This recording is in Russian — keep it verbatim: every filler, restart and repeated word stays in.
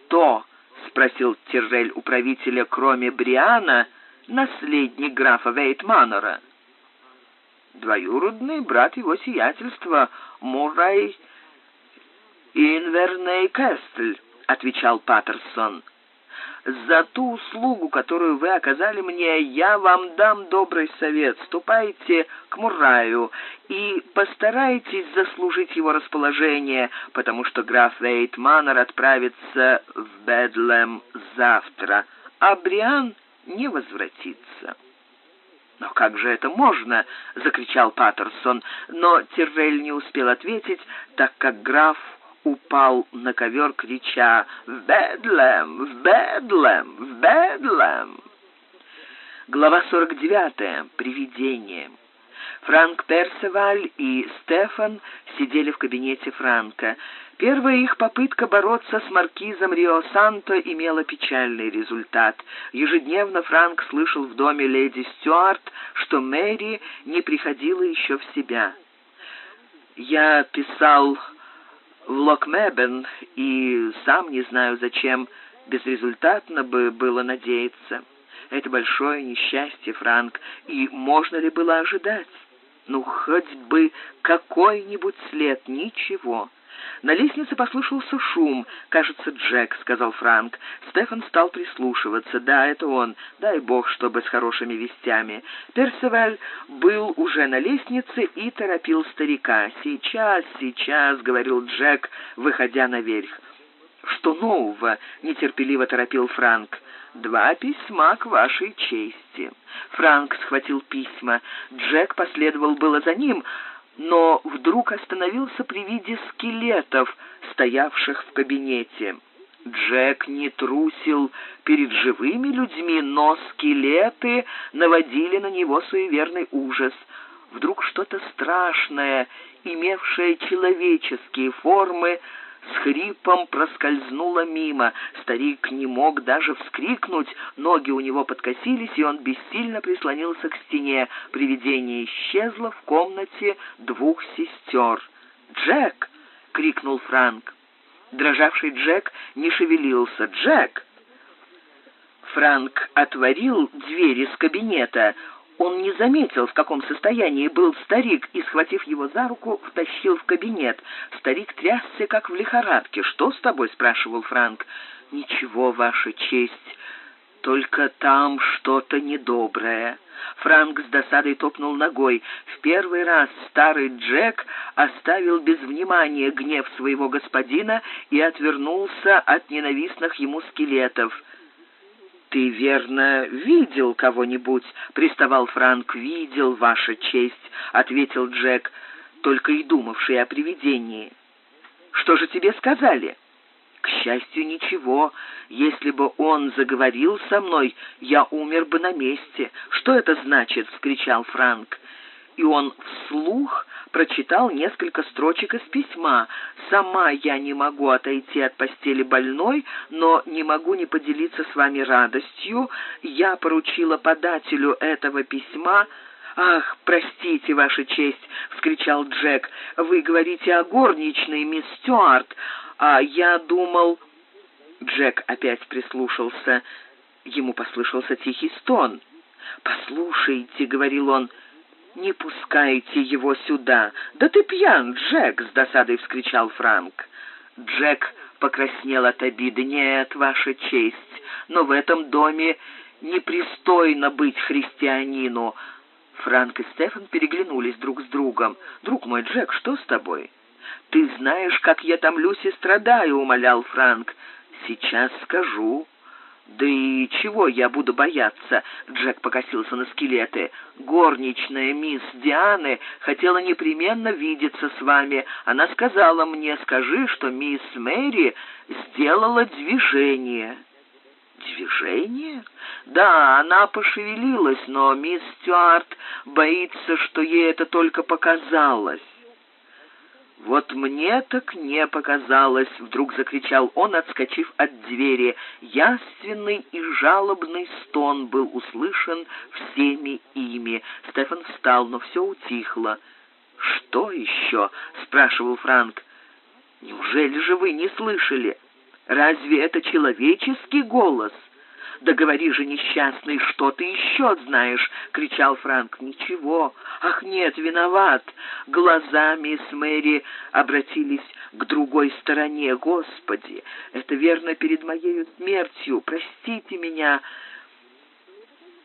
кто, — спросил Тиррель у правителя, — кроме Бриана, наследник графа Вейтманора? Двоюродный брат его сиятельства, Муррей Инверней Кестль, — отвечал Паттерсон. «За ту услугу, которую вы оказали мне, я вам дам добрый совет. Ступайте к Мурраю и постарайтесь заслужить его расположение, потому что граф Вейтманор отправится в Бедлем завтра, а Бриан не возвратится». «Но как же это можно?» — закричал Паттерсон, но Тиррель не успел ответить, так как граф упал на ковер, крича «В Бедлем! В Бедлем! В Бедлем!». Глава сорок девятая. Привидение. Франк Персеваль и Стефан сидели в кабинете Франка. Первая их попытка бороться с маркизом Рио-Санто имела печальный результат. Ежедневно Франк слышал в доме леди Стюарт, что Мэри не приходила еще в себя. «Я писал в Локмебен, и сам не знаю зачем, безрезультатно бы было надеяться. Это большое несчастье, Франк, и можно ли было ожидать? Ну, хоть бы какой-нибудь след, ничего». На лестнице послышался шум. «Кажется, Джек», — сказал Франк. Стефан стал прислушиваться. «Да, это он. Дай бог, чтобы с хорошими вестями». Персеваль был уже на лестнице и торопил старика. «Сейчас, сейчас», — говорил Джек, выходя наверх. «Что нового?» — нетерпеливо торопил Франк. «Два письма к вашей чести». Франк схватил письма. Джек последовал было за ним, но вдруг остановился при виде скелетов, стоявших в кабинете. Джек не трусил перед живыми людьми, но скелеты наводили на него суеверный ужас. Вдруг что-то страшное, имевшее человеческие формы, с хрипом проскользнуло мимо. Старик не мог даже вскрикнуть, ноги у него подкосились, и он бессильно прислонился к стене. Привидение исчезло в комнате двух сестер. «Джек!» — крикнул Франк. Дрожавший Джек не шевелился. «Джек!» Франк отворил дверь из кабинета. Он не заметил, в каком состоянии был старик, и, схватив его за руку, втащил в кабинет. Старик трясся, как в лихорадке. «Что с тобой?» — спрашивал Франк. «Ничего, Ваша честь, только там что-то недоброе». Франк с досадой топнул ногой. В первый раз старый Джек оставил без внимания гнев своего господина и отвернулся от ненавистных ему скелетов. «Ты, верно, видел кого-нибудь?» — приставал Франк. «Видел, Ваша честь», — ответил Джек, только и думавший о привидении. «Что же тебе сказали?» «К счастью, ничего. Если бы он заговорил со мной, я умер бы на месте». «Что это значит?» — вскричал Франк. И он вслух прочитал несколько строчек из письма. «Сама я не могу отойти от постели больной, но не могу не поделиться с вами радостью. Я поручила подателю этого письма...» «Ах, простите, Ваша честь!» — вскричал Джек. «Вы говорите о горничной, мисс Стюарт, а я думал...» Джек опять прислушался. Ему послышался тихий стон. «Послушайте», — говорил он, — «не пускайте его сюда». «Да ты пьян, Джек!» — с досадой вскричал Франк. Джек покраснел от обиды. «Нет, Ваша честь, но в этом доме непристойно быть христианину». Франк и Стефан переглянулись друг с другом. «Друг мой, Джек, что с тобой?» «Ты знаешь, как я томлюсь и страдаю», — умолял Франк. «Сейчас скажу». «Да и чего я буду бояться?» — Джек покосился на скелеты. «Горничная мисс Дианы хотела непременно видеться с вами. Она сказала мне: скажи, что мисс Мэри сделала движение». «Движение?» «Да, она пошевелилась, но мисс Стюарт боится, что ей это только показалось». «Вот мне так не показалось!» — вдруг закричал он, отскочив от двери. Яственный и жалобный стон был услышан всеми ими. Стефан встал, но все утихло. «Что еще?» — спрашивал Франк. «Неужели же вы не слышали?» Разве это человеческий голос? «Да говори же, несчастный, что ты еще знаешь?» — кричал Франк. «Ничего. Ах, нет, виноват». Глаза мисс Мэри обратились к другой стороне. «Господи, это верно перед моей смертью. Простите меня».